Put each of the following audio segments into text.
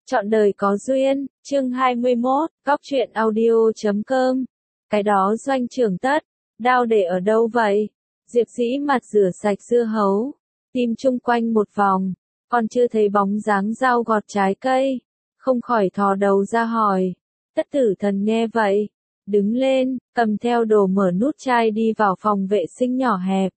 Trọn đời có duyên, chương 21, góc truyện audio.com. Cái đó Doanh trưởng Tất, đao để ở đâu vậy? Diệp Dĩ mặt rửa sạch dưa hấu, tìm chung quanh một vòng, còn chưa thấy bóng dáng dao gọt trái cây, không khỏi thò đầu ra hỏi. Tất Tử Thần nghe vậy, đứng lên, cầm theo đồ mở nút chai đi vào phòng vệ sinh nhỏ hẹp.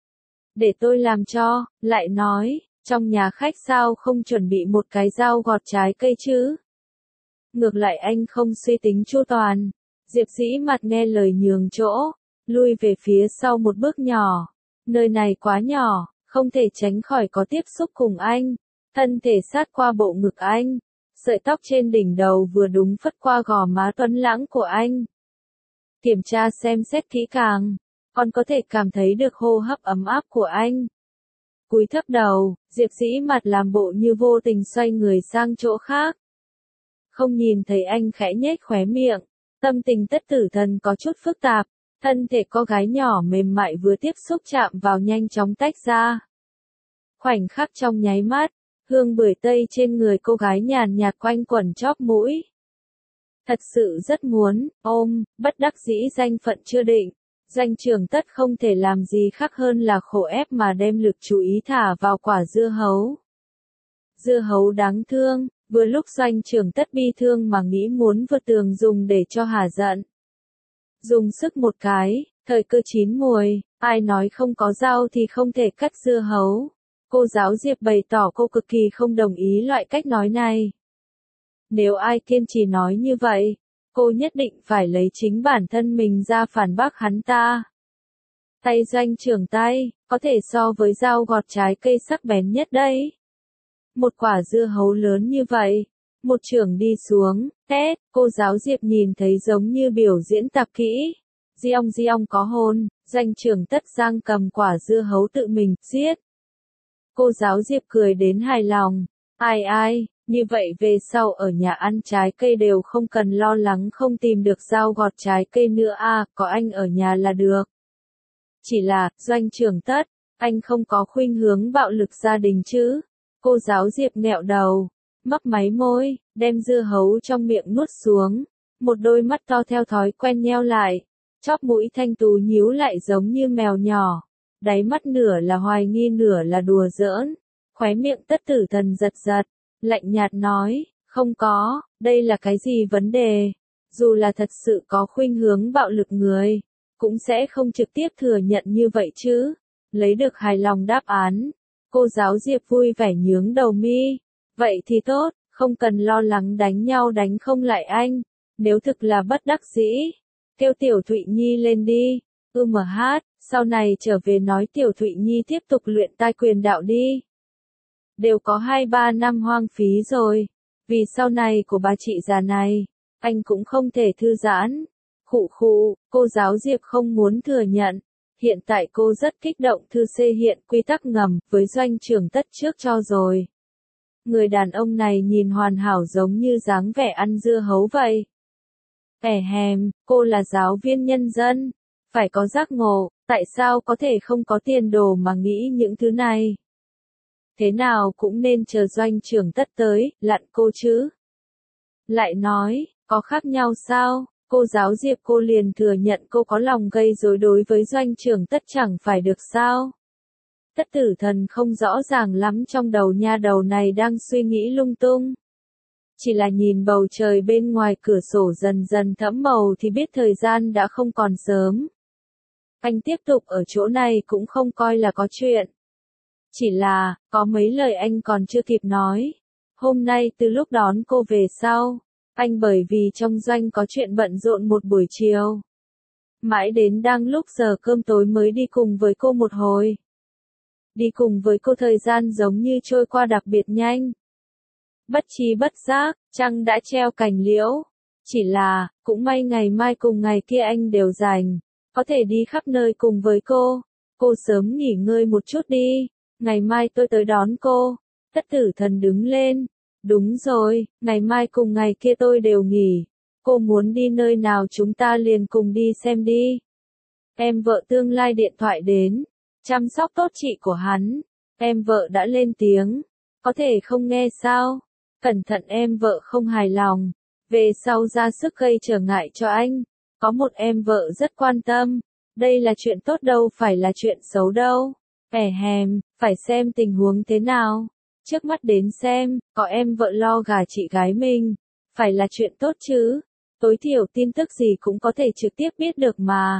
Để tôi làm cho, lại nói. Trong nhà khách sao không chuẩn bị một cái dao gọt trái cây chứ? Ngược lại anh không suy tính chu toàn. Diệp Dĩ mặt nghe lời nhường chỗ, lui về phía sau một bước nhỏ. Nơi này quá nhỏ, không thể tránh khỏi có tiếp xúc cùng anh. Thân thể sát qua bộ ngực anh. Sợi tóc trên đỉnh đầu vừa đúng phất qua gò má tuấn lãng của anh. Kiểm tra xem xét kỹ càng, còn có thể cảm thấy được hô hấp ấm áp của anh. Cúi thấp đầu, Diệp Dĩ mặt làm bộ như vô tình xoay người sang chỗ khác. Không nhìn thấy anh khẽ nhếch khóe miệng, tâm tình Tất Tử Thần có chút phức tạp, thân thể cô gái nhỏ mềm mại vừa tiếp xúc chạm vào nhanh chóng tách ra. Khoảnh khắc trong nháy mắt, hương bưởi tây trên người cô gái nhàn nhạt quanh quẩn chóp mũi. Thật sự rất muốn, ôm, bất đắc dĩ danh phận chưa định. Doanh trưởng Tất không thể làm gì khác hơn là khổ ép mà đem lực chú ý thả vào quả dưa hấu. Dưa hấu đáng thương, vừa lúc Doanh trưởng Tất bi thương mà nghĩ muốn vượt tường dùng để cho hả giận. Dùng sức một cái, thời cơ chín muồi, ai nói không có dao thì không thể cắt dưa hấu. Cô giáo Diệp bày tỏ cô cực kỳ không đồng ý loại cách nói này. Nếu ai kiên trì nói như vậy, cô nhất định phải lấy chính bản thân mình ra phản bác hắn ta. Tay Doanh trưởng tay, có thể so với dao gọt trái cây sắc bén nhất đấy. Một quả dưa hấu lớn như vậy, một chưởng đi xuống, tét, cô giáo Diệp nhìn thấy giống như biểu diễn tạp kỹ. Di ong có hôn, Doanh trưởng Tất giang cầm quả dưa hấu tự mình, giết. Cô giáo Diệp cười đến hài lòng, ai. Như vậy về sau ở nhà ăn trái cây đều không cần lo lắng không tìm được dao gọt trái cây nữa có anh ở nhà là được. Chỉ là, Doanh trưởng Tất, anh không có khuynh hướng bạo lực gia đình chứ? Cô giáo Diệp nghẹo đầu, mấp máy môi, đem dưa hấu trong miệng nuốt xuống, một đôi mắt to theo thói quen nheo lại, chóp mũi thanh tú nhíu lại giống như mèo nhỏ, đáy mắt nửa là hoài nghi nửa là đùa giỡn, khóe miệng Tất Tử Thần giật giật. Lạnh nhạt nói, không có, đây là cái gì vấn đề, dù là thật sự có khuynh hướng bạo lực người, cũng sẽ không trực tiếp thừa nhận như vậy chứ, lấy được hài lòng đáp án, cô giáo Diệp vui vẻ nhướng đầu mi, vậy thì tốt, không cần lo lắng đánh nhau đánh không lại anh, nếu thực là bất đắc dĩ, kêu Tiểu Thụy Nhi lên đi, sau này trở về nói Tiểu Thụy Nhi tiếp tục luyện tai quyền đạo đi. Đều có 2-3 năm hoang phí rồi, vì sau này của bà chị già này, anh cũng không thể thư giãn. Khụ, cô giáo Diệp không muốn thừa nhận, hiện tại cô rất kích động thư xê hiện quy tắc ngầm với Doanh trưởng Tất trước cho rồi. Người đàn ông này nhìn hoàn hảo giống như dáng vẻ ăn dưa hấu vậy. Cô là giáo viên nhân dân, phải có giác ngộ, tại sao có thể không có tiền đồ mà nghĩ những thứ này? Thế nào cũng nên chờ Doanh trưởng Tất tới, lặn cô chứ. Lại nói, có khác nhau sao? Cô giáo Diệp cô liền thừa nhận cô có lòng gây rối đối với Doanh trưởng Tất chẳng phải được sao? Tất Tử Thần không rõ ràng lắm trong đầu nha đầu này đang suy nghĩ lung tung. Chỉ là nhìn bầu trời bên ngoài cửa sổ dần dần thẫm màu thì biết thời gian đã không còn sớm. Anh tiếp tục ở chỗ này cũng không coi là có chuyện. Chỉ là, có mấy lời anh còn chưa kịp nói. Hôm nay từ lúc đón cô về sau, anh bởi vì trong doanh có chuyện bận rộn một buổi chiều. Mãi đến đang lúc giờ cơm tối mới đi cùng với cô một hồi. Đi cùng với cô thời gian giống như trôi qua đặc biệt nhanh. Bất trí bất giác, trăng đã treo cành liễu. Chỉ là, cũng may ngày mai cùng ngày kia anh đều rảnh, có thể đi khắp nơi cùng với cô. Cô sớm nghỉ ngơi một chút đi. Ngày mai tôi tới đón cô. Tất Tử Thần đứng lên. Đúng rồi, ngày mai cùng ngày kia tôi đều nghỉ. Cô muốn đi nơi nào chúng ta liền cùng đi xem đi. Em vợ tương lai điện thoại đến. Chăm sóc tốt chị của hắn. Em vợ đã lên tiếng. Có thể không nghe sao? Cẩn thận em vợ không hài lòng, về sau ra sức gây trở ngại cho anh. Có một em vợ rất quan tâm, đây là chuyện tốt đâu phải là chuyện xấu đâu. Phải xem tình huống thế nào. Trước mắt đến xem, có em vợ lo gả chị gái mình, phải là chuyện tốt chứ. Tối thiểu tin tức gì cũng có thể trực tiếp biết được mà.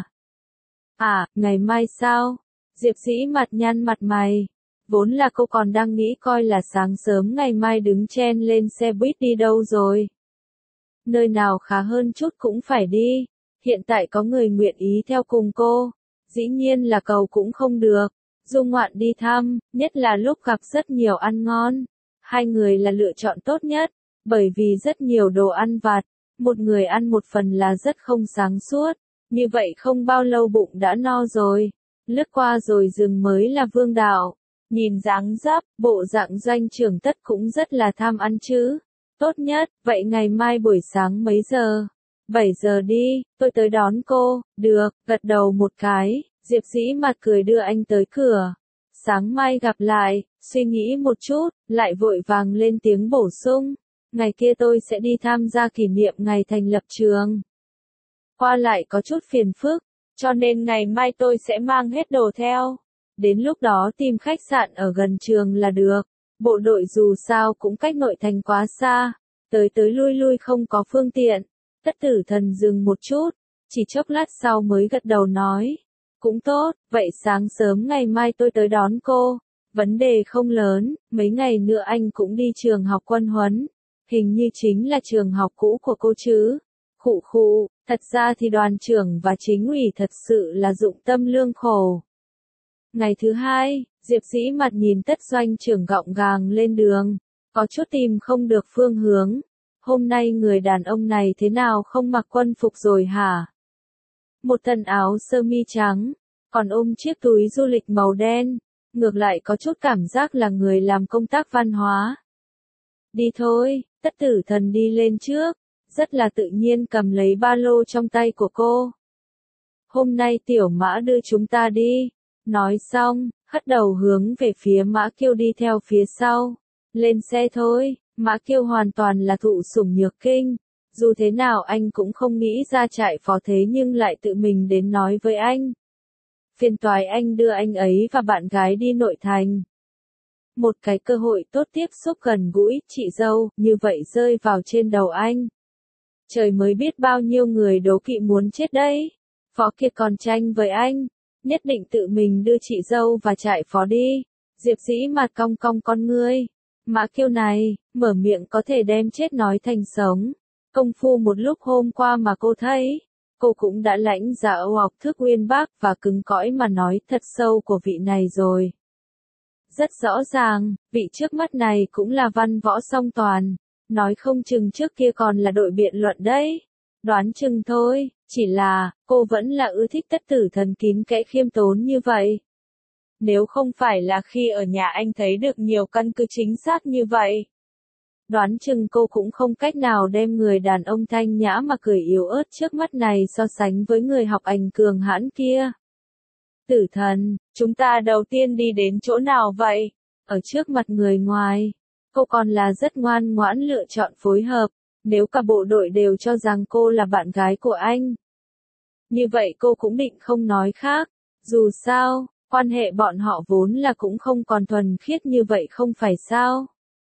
À, ngày mai sao? Diệp Dĩ mặt nhăn mặt mày. Vốn là cô còn đang nghĩ coi là sáng sớm ngày mai đứng chen lên xe buýt đi đâu rồi. Nơi nào khá hơn chút cũng phải đi. Hiện tại có người nguyện ý theo cùng cô. Dĩ nhiên là cầu cũng không được. Du ngoạn đi thăm, nhất là lúc gặp rất nhiều ăn ngon. Hai người là lựa chọn tốt nhất, bởi vì rất nhiều đồ ăn vặt. Một người ăn một phần là rất không sáng suốt. Như vậy không bao lâu bụng đã no rồi. Lướt qua rồi dừng mới là vương đạo. Nhìn dáng dấp, bộ dạng Doanh Trưởng Tất cũng rất là tham ăn chứ. Tốt nhất, vậy ngày mai buổi sáng mấy giờ? 7 giờ đi, tôi tới đón cô. Được, gật đầu một cái, Diệp Dĩ mặt cười đưa anh tới cửa. Sáng mai gặp lại, suy nghĩ một chút, lại vội vàng lên tiếng bổ sung. Ngày kia tôi sẽ đi tham gia kỷ niệm ngày thành lập trường. Qua lại có chút phiền phức, cho nên ngày mai tôi sẽ mang hết đồ theo. Đến lúc đó tìm khách sạn ở gần trường là được. Bộ đội dù sao cũng cách nội thành quá xa, tới tới lui lui không có phương tiện. Tất Tử Thần dừng một chút, chỉ chốc lát sau mới gật đầu nói. Cũng tốt, vậy sáng sớm ngày mai tôi tới đón cô. Vấn đề không lớn, mấy ngày nữa anh cũng đi trường học quân huấn. Hình như chính là trường học cũ của cô chứ. Khụ, thật ra thì đoàn trưởng và chính ủy thật sự là dụng tâm lương khổ. Ngày thứ hai, Diệp Dĩ mặt nhìn Tất Doanh trưởng gọng gàng lên đường, có chút tìm không được phương hướng. Hôm nay người đàn ông này thế nào không mặc quân phục rồi hả? Một thân áo sơ mi trắng, còn ôm chiếc túi du lịch màu đen, ngược lại có chút cảm giác là người làm công tác văn hóa. Đi thôi, Tất Tử Thần đi lên trước, rất là tự nhiên cầm lấy ba lô trong tay của cô. Hôm nay Tiểu Mã đưa chúng ta đi. Nói xong, hất đầu hướng về phía Mã Kiêu đi theo phía sau. Lên xe thôi, Mã Kiêu hoàn toàn là thụ sủng nhược kinh. Dù thế nào anh cũng không nghĩ ra trại phó thế nhưng lại tự mình đến nói với anh. Phiền toái anh đưa anh ấy và bạn gái đi nội thành. Một cái cơ hội tốt tiếp xúc gần gũi, chị dâu, như vậy rơi vào trên đầu anh. Trời mới biết bao nhiêu người đố kỵ muốn chết đấy. Phó Kiệt còn tranh với anh. Nhất định tự mình đưa chị dâu và trại phó đi. Diệp Dĩ mặt cong cong con ngươi. Mã Kiêu này, mở miệng có thể đem chết nói thành sống. Công phu một lúc hôm qua mà cô thấy, cô cũng đã lãnh ra học thức uyên bác và cứng cõi mà nói thật sâu của vị này rồi. Rất rõ ràng, vị trước mắt này cũng là văn võ song toàn. Nói không chừng trước kia còn là đội biện luận đấy. Đoán chừng thôi, chỉ là, cô vẫn là ưa thích Tất Tử Thần kín kẽ khiêm tốn như vậy. Nếu không phải là khi ở nhà anh thấy được nhiều căn cứ chính xác như vậy. Đoán chừng cô cũng không cách nào đem người đàn ông thanh nhã mà cười yếu ớt trước mắt này so sánh với người học ảnh cường hãn kia. Tử Thần, chúng ta đầu tiên đi đến chỗ nào vậy? Ở trước mặt người ngoài, cô còn là rất ngoan ngoãn lựa chọn phối hợp. Nếu cả bộ đội đều cho rằng cô là bạn gái của anh, như vậy cô cũng định không nói khác. Dù sao, quan hệ bọn họ vốn là cũng không còn thuần khiết như vậy không phải sao?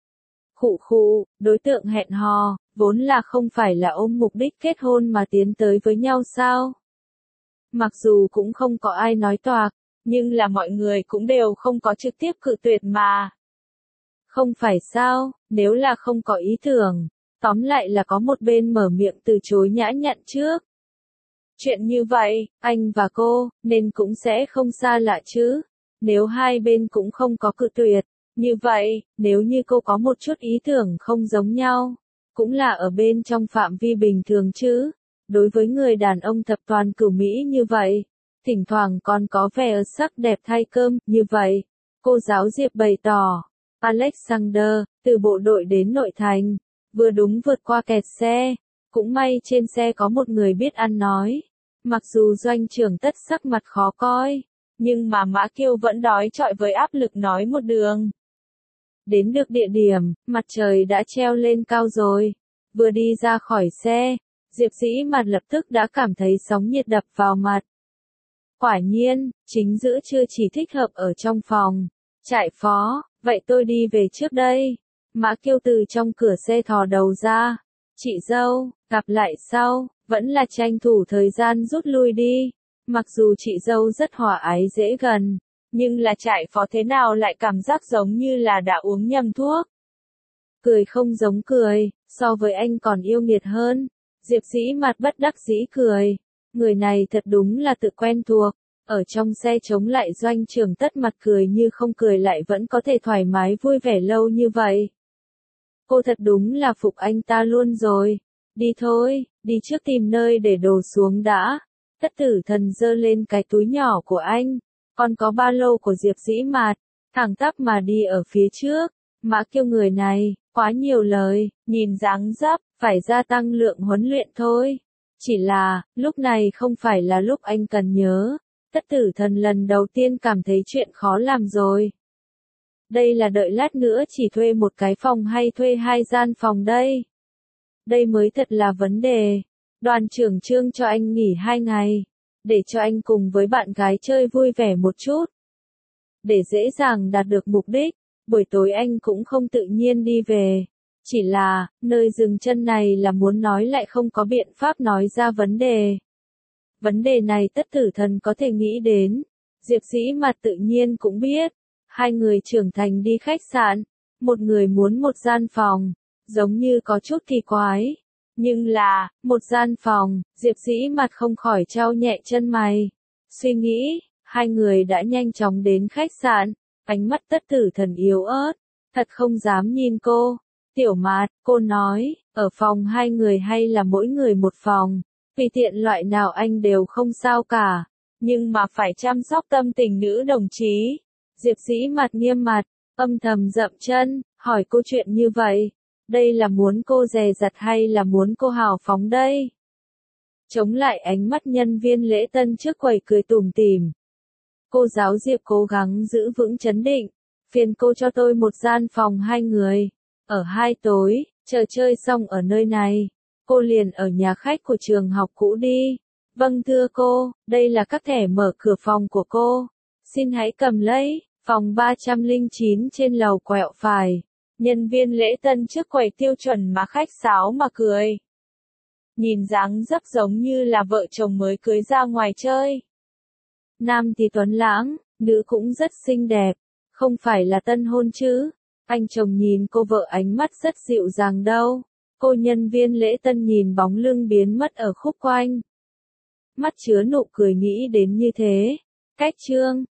Đối tượng hẹn hò, vốn là không phải là ôm mục đích kết hôn mà tiến tới với nhau sao? Mặc dù cũng không có ai nói toạc, nhưng là mọi người cũng đều không có trực tiếp cự tuyệt mà. Không phải sao, nếu là không có ý tưởng, tóm lại là có một bên mở miệng từ chối nhã nhặn trước. Chuyện như vậy, anh và cô, nên cũng sẽ không xa lạ chứ. Nếu hai bên cũng không có cự tuyệt, như vậy, nếu như cô có một chút ý tưởng không giống nhau, cũng là ở bên trong phạm vi bình thường chứ. Đối với người đàn ông thập toàn cửu Mỹ như vậy, thỉnh thoảng còn có vẻ sắc đẹp thay cơm, như vậy. Cô giáo Diệp bày tỏ, Alexander, từ bộ đội đến nội thành, vừa đúng vượt qua kẹt xe. Cũng may trên xe có một người biết ăn nói. Mặc dù Doanh trưởng Tất sắc mặt khó coi, nhưng mà Mã Kiêu vẫn đói chọi với áp lực nói một đường. Đến được địa điểm, mặt trời đã treo lên cao rồi. Vừa đi ra khỏi xe, Diệp Dĩ Mạt lập tức đã cảm thấy sóng nhiệt đập vào mặt. Quả nhiên, chính giữa trưa chỉ thích hợp ở trong phòng. Trại phó, vậy tôi đi về trước đây. Mã Kiêu từ trong cửa xe thò đầu ra. Chị dâu, gặp lại sau, vẫn là tranh thủ thời gian rút lui đi. Mặc dù chị dâu rất hòa ái dễ gần, nhưng là trại phó thế nào lại cảm giác giống như là đã uống nhầm thuốc. Cười không giống cười, so với anh còn yêu nghiệt hơn. Diệp Dĩ Mạt bất đắc dĩ cười. Người này thật đúng là tự quen thuộc. Ở trong xe chống lại Doanh Trường Tất mặt cười như không cười lại vẫn có thể thoải mái vui vẻ lâu như vậy. Cô thật đúng là phục anh ta luôn rồi. Đi thôi, đi trước tìm nơi để đồ xuống đã. Tất Tử Thần giơ lên cái túi nhỏ của anh. Còn có ba lô của Diệp Dĩ Mạt. Thẳng tắp mà đi ở phía trước. Mã Kiêu người này, quá nhiều lời, nhìn dáng dấp, phải gia tăng lượng huấn luyện thôi. Chỉ là, lúc này không phải là lúc anh cần nhớ. Tất Tử Thần lần đầu tiên cảm thấy chuyện khó làm rồi. Đây là đợi lát nữa chỉ thuê một cái phòng hay thuê 2 gian phòng đây? Đây mới thật là vấn đề. Đoàn trưởng Trương cho anh nghỉ 2 ngày. Để cho anh cùng với bạn gái chơi vui vẻ một chút. Để dễ dàng đạt được mục đích, buổi tối anh cũng không tự nhiên đi về. Chỉ là, nơi dừng chân này là muốn nói lại không có biện pháp nói ra vấn đề. Vấn đề này Tất Tử Thần có thể nghĩ đến. Diệp Dĩ Mạt tự nhiên cũng biết. 2 người trưởng thành đi khách sạn. Một người muốn một gian phòng. Giống như có chút kỳ quái. Nhưng là, một gian phòng, Diệp Dĩ Mạt không khỏi chau nhẹ chân mày. Suy nghĩ, 2 người đã nhanh chóng đến khách sạn. Ánh mắt Tất Tử Thần yếu ớt. Thật không dám nhìn cô. Tiểu Mạt, cô nói, ở phòng 2 người hay là mỗi người một phòng. Vì tiện loại nào anh đều không sao cả. Nhưng mà phải chăm sóc tâm tình nữ đồng chí. Diệp Dĩ Mạt nghiêm mặt, âm thầm dậm chân, hỏi cô chuyện như vậy. Đây là muốn cô dè dặt hay là muốn cô hào phóng đây? Chống lại ánh mắt nhân viên lễ tân trước quầy cười tủm tỉm. Cô giáo Diệp cố gắng giữ vững trấn định. Phiền cô cho tôi một gian phòng 2 người. Ở 2 tối, chờ chơi xong ở nơi này. Cô liền ở nhà khách của trường học cũ đi. Vâng thưa cô, đây là các thẻ mở cửa phòng của cô. Xin hãy cầm lấy, phòng 309 trên lầu quẹo phải. Nhân viên lễ tân trước quầy tiêu chuẩn mà khách sáo mà cười. Nhìn dáng dấp giống như là vợ chồng mới cưới ra ngoài chơi. Nam thì tuấn lãng, nữ cũng rất xinh đẹp. Không phải là tân hôn chứ. Anh chồng nhìn cô vợ ánh mắt rất dịu dàng đâu. Cô nhân viên lễ tân nhìn bóng lưng biến mất ở khúc quanh. Mắt chứa nụ cười nghĩ đến như thế. Cách chương